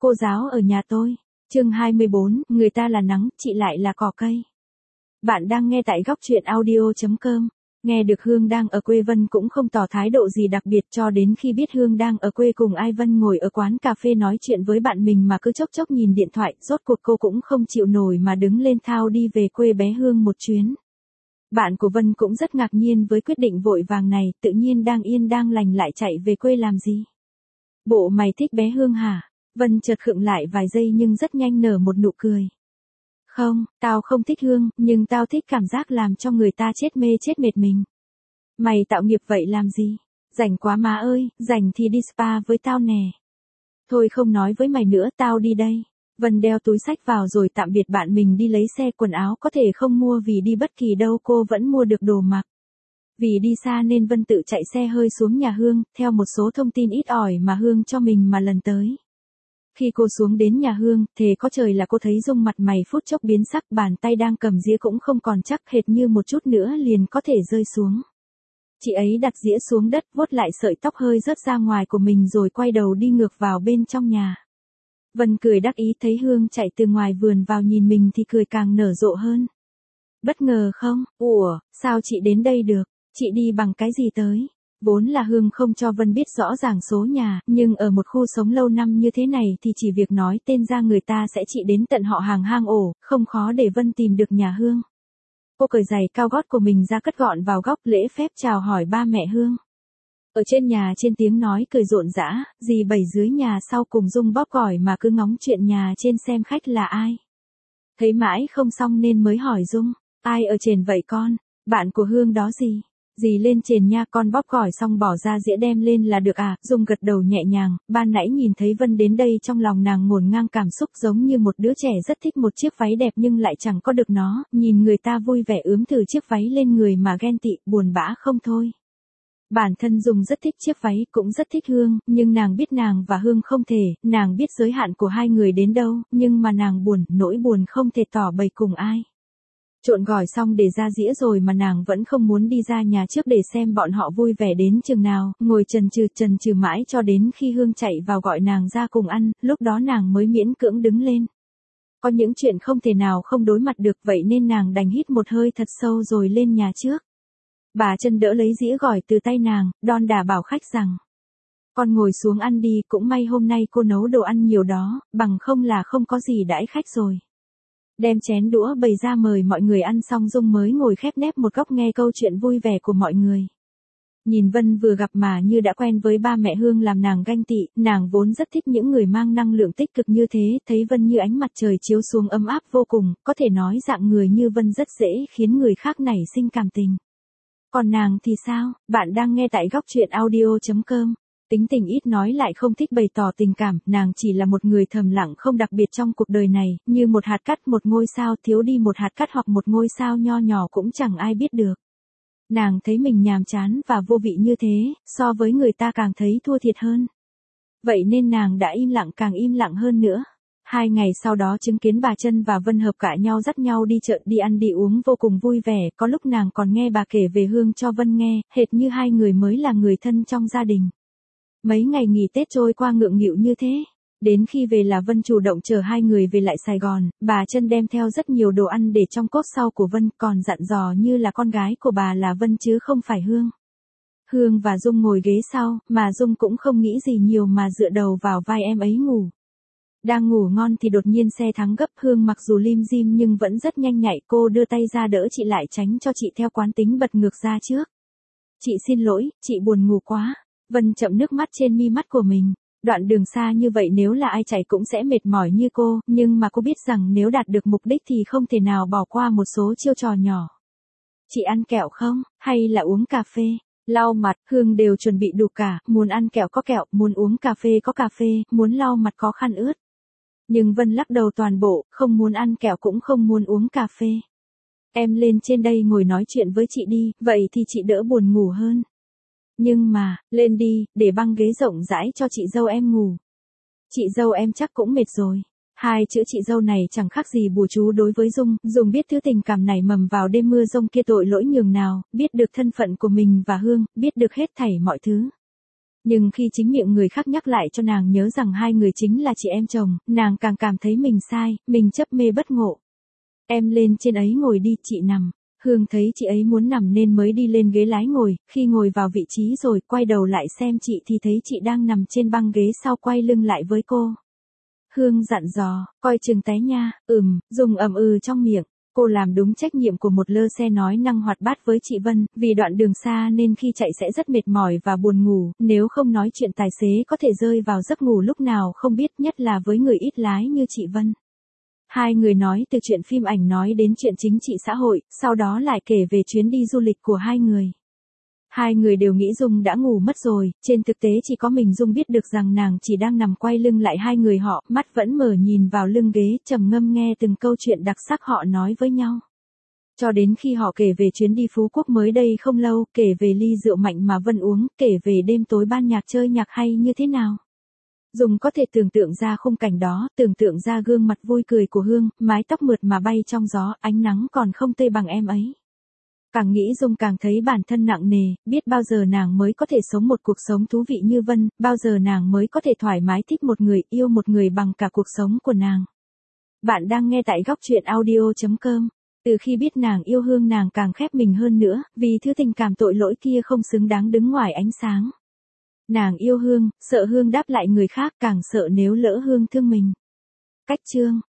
Cô giáo ở nhà tôi. Chương 24, người ta là nắng, chị lại là cỏ cây. Bạn đang nghe tại góc truyện audio.com. Nghe được Hương đang ở quê, Vân cũng không tỏ thái độ gì đặc biệt cho đến khi biết Hương đang ở quê cùng ai. Vân ngồi ở quán cà phê nói chuyện với bạn mình mà cứ chốc chốc nhìn điện thoại, rốt cuộc cô cũng không chịu nổi mà đứng lên thao đi về quê bé Hương một chuyến. Bạn của Vân cũng rất ngạc nhiên với quyết định vội vàng này, tự nhiên đang yên đang lành lại chạy về quê làm gì? Bộ mày thích bé Hương hả? Vân chợt khựng lại vài giây nhưng rất nhanh nở một nụ cười. Không, tao không thích Hương, nhưng tao thích cảm giác làm cho người ta chết mê chết mệt mình. Mày tạo nghiệp vậy làm gì? Rảnh quá má ơi, rảnh thì đi spa với tao nè. Thôi không nói với mày nữa, tao đi đây. Vân đeo túi xách vào rồi tạm biệt bạn mình đi lấy xe. Quần áo có thể không mua vì đi bất kỳ đâu cô vẫn mua được đồ mặc. Vì đi xa nên Vân tự chạy xe hơi xuống nhà Hương, theo một số thông tin ít ỏi mà Hương cho mình mà lần tới. Khi cô xuống đến nhà Hương, thề có trời là cô thấy Dung mặt mày phút chốc biến sắc, bàn tay đang cầm dĩa cũng không còn chắc, hệt như một chút nữa liền có thể rơi xuống. Chị ấy đặt dĩa xuống đất, vuốt lại sợi tóc hơi rớt ra ngoài của mình rồi quay đầu đi ngược vào bên trong nhà. Vân cười đắc ý thấy Hương chạy từ ngoài vườn vào nhìn mình thì cười càng nở rộ hơn. Bất ngờ không? Ủa, sao chị đến đây được? Chị đi bằng cái gì tới? Vốn là Hương không cho Vân biết rõ ràng số nhà, nhưng ở một khu sống lâu năm như thế này thì chỉ việc nói tên ra người ta sẽ chỉ đến tận họ hàng hang ổ, không khó để Vân tìm được nhà Hương. Cô cởi giày cao gót của mình ra cất gọn vào góc lễ phép chào hỏi ba mẹ Hương. Ở trên nhà trên tiếng nói cười rộn rã, dì Bảy dưới nhà sau cùng Dung bóp còi mà cứ ngóng chuyện nhà trên xem khách là ai. Thấy mãi không xong nên mới hỏi Dung, ai ở trên vậy con? Bạn của Hương đó gì? Dì lên trên nha, con bóp còi xong bỏ ra dĩa đem lên là được à? Dung gật đầu nhẹ nhàng, ban nãy nhìn thấy Vân đến đây trong lòng nàng ngổn ngang cảm xúc giống như một đứa trẻ rất thích một chiếc váy đẹp nhưng lại chẳng có được nó, nhìn người ta vui vẻ ướm thử chiếc váy lên người mà ghen tị, buồn bã không thôi. Bản thân Dung rất thích chiếc váy, cũng rất thích Hương, nhưng nàng biết nàng và Hương không thể, nàng biết giới hạn của hai người đến đâu, nhưng mà nàng buồn, nỗi buồn không thể tỏ bày cùng ai. Trộn gỏi xong để ra dĩa rồi mà nàng vẫn không muốn đi ra nhà trước để xem bọn họ vui vẻ đến chừng nào, ngồi chần chừ mãi cho đến khi Hương chạy vào gọi nàng ra cùng ăn, lúc đó nàng mới miễn cưỡng đứng lên. Có những chuyện không thể nào không đối mặt được, vậy nên nàng đành hít một hơi thật sâu rồi lên nhà trước. Bà Trân đỡ lấy dĩa gỏi từ tay nàng, đon đả bảo khách rằng: con ngồi xuống ăn đi, cũng may hôm nay cô nấu đồ ăn nhiều đó, bằng không là không có gì đãi khách rồi. Đem chén đũa bày ra mời mọi người ăn xong Dung mới ngồi khép nép một góc nghe câu chuyện vui vẻ của mọi người. Nhìn Vân vừa gặp mà như đã quen với ba mẹ Hương làm nàng ganh tị, nàng vốn rất thích những người mang năng lượng tích cực như thế, thấy Vân như ánh mặt trời chiếu xuống ấm áp vô cùng, có thể nói dạng người như Vân rất dễ khiến người khác nảy sinh cảm tình. Còn nàng thì sao? Bạn đang nghe tại góc truyện audio.com. Tính tình ít nói lại không thích bày tỏ tình cảm, nàng chỉ là một người thầm lặng không đặc biệt trong cuộc đời này, như một hạt cát một ngôi sao, thiếu đi một hạt cát hoặc một ngôi sao nho nhỏ cũng chẳng ai biết được. Nàng thấy mình nhàm chán và vô vị như thế, so với người ta càng thấy thua thiệt hơn. Vậy nên nàng đã im lặng càng im lặng hơn nữa. 2 ngày sau đó chứng kiến bà Trân và Vân hợp cãi nhau dắt nhau đi chợ đi ăn đi uống vô cùng vui vẻ, có lúc nàng còn nghe bà kể về Hương cho Vân nghe, hệt như hai người mới là người thân trong gia đình. Mấy ngày nghỉ Tết trôi qua ngượng nghịu như thế. Đến khi về là Vân chủ động chở hai người về lại Sài Gòn, bà Trân đem theo rất nhiều đồ ăn để trong cốp sau của Vân, còn dặn dò như là con gái của bà là Vân chứ không phải Hương. Hương và Dung ngồi ghế sau, mà Dung cũng không nghĩ gì nhiều mà dựa đầu vào vai em ấy ngủ. Đang ngủ ngon thì đột nhiên xe thắng gấp, Hương mặc dù lim dim nhưng vẫn rất nhanh nhạy, cô đưa tay ra đỡ chị lại tránh cho chị theo quán tính bật ngược ra trước. Chị xin lỗi, chị buồn ngủ quá. Vân chậm nước mắt trên mi mắt của mình. Đoạn đường xa như vậy nếu là ai chạy cũng sẽ mệt mỏi như cô, nhưng mà cô biết rằng nếu đạt được mục đích thì không thể nào bỏ qua một số chiêu trò nhỏ. Chị ăn kẹo không? Hay là uống cà phê? Lau mặt, Hương đều chuẩn bị đủ cả, muốn ăn kẹo có kẹo, muốn uống cà phê có cà phê, muốn lau mặt có khăn ướt. Nhưng Vân lắc đầu toàn bộ, không muốn ăn kẹo cũng không muốn uống cà phê. Em lên trên đây ngồi nói chuyện với chị đi, vậy thì chị đỡ buồn ngủ hơn. Nhưng mà, lên đi, để băng ghế rộng rãi cho chị dâu em ngủ. Chị dâu em chắc cũng mệt rồi. Hai chữ chị dâu này chẳng khác gì bùa chú đối với Dung, Dung biết thứ tình cảm này mầm vào đêm mưa rông kia tội lỗi nhường nào, biết được thân phận của mình và Hương, biết được hết thảy mọi thứ. Nhưng khi chính miệng người khác nhắc lại cho nàng nhớ rằng hai người chính là chị em chồng, nàng càng cảm thấy mình sai, mình chấp mê bất ngộ. Em lên trên ấy ngồi đi, chị nằm. Hương thấy chị ấy muốn nằm nên mới đi lên ghế lái ngồi, khi ngồi vào vị trí rồi quay đầu lại xem chị thì thấy chị đang nằm trên băng ghế sau quay lưng lại với cô. Hương dặn dò, coi chừng té nha, Dung trong miệng. Cô làm đúng trách nhiệm của một lơ xe nói năng hoạt bát với chị Vân, vì đoạn đường xa nên khi chạy sẽ rất mệt mỏi và buồn ngủ, nếu không nói chuyện tài xế có thể rơi vào giấc ngủ lúc nào không biết, nhất là với người ít lái như chị Vân. Hai người nói từ chuyện phim ảnh nói đến chuyện chính trị xã hội, sau đó lại kể về chuyến đi du lịch của hai người. Hai người đều nghĩ Dung đã ngủ mất rồi, trên thực tế chỉ có mình Dung biết được rằng nàng chỉ đang nằm quay lưng lại hai người họ, mắt vẫn mở nhìn vào lưng ghế, trầm ngâm nghe từng câu chuyện đặc sắc họ nói với nhau. Cho đến khi họ kể về chuyến đi Phú Quốc mới đây không lâu, kể về ly rượu mạnh mà Vân uống, kể về đêm tối ban nhạc chơi nhạc hay như thế nào. Dung có thể tưởng tượng ra khung cảnh đó, tưởng tượng ra gương mặt vui cười của Hương, mái tóc mượt mà bay trong gió, ánh nắng còn không tê bằng em ấy. Càng nghĩ Dung càng thấy bản thân nặng nề, biết bao giờ nàng mới có thể sống một cuộc sống thú vị như Vân, bao giờ nàng mới có thể thoải mái thích một người, yêu một người bằng cả cuộc sống của nàng. Bạn đang nghe tại góc truyện audio.com. Từ khi biết nàng yêu Hương nàng càng khép mình hơn nữa, vì thứ tình cảm tội lỗi kia không xứng đáng đứng ngoài ánh sáng. Nàng yêu Hương, sợ Hương đáp lại người khác, càng sợ nếu lỡ Hương thương mình. Cách chương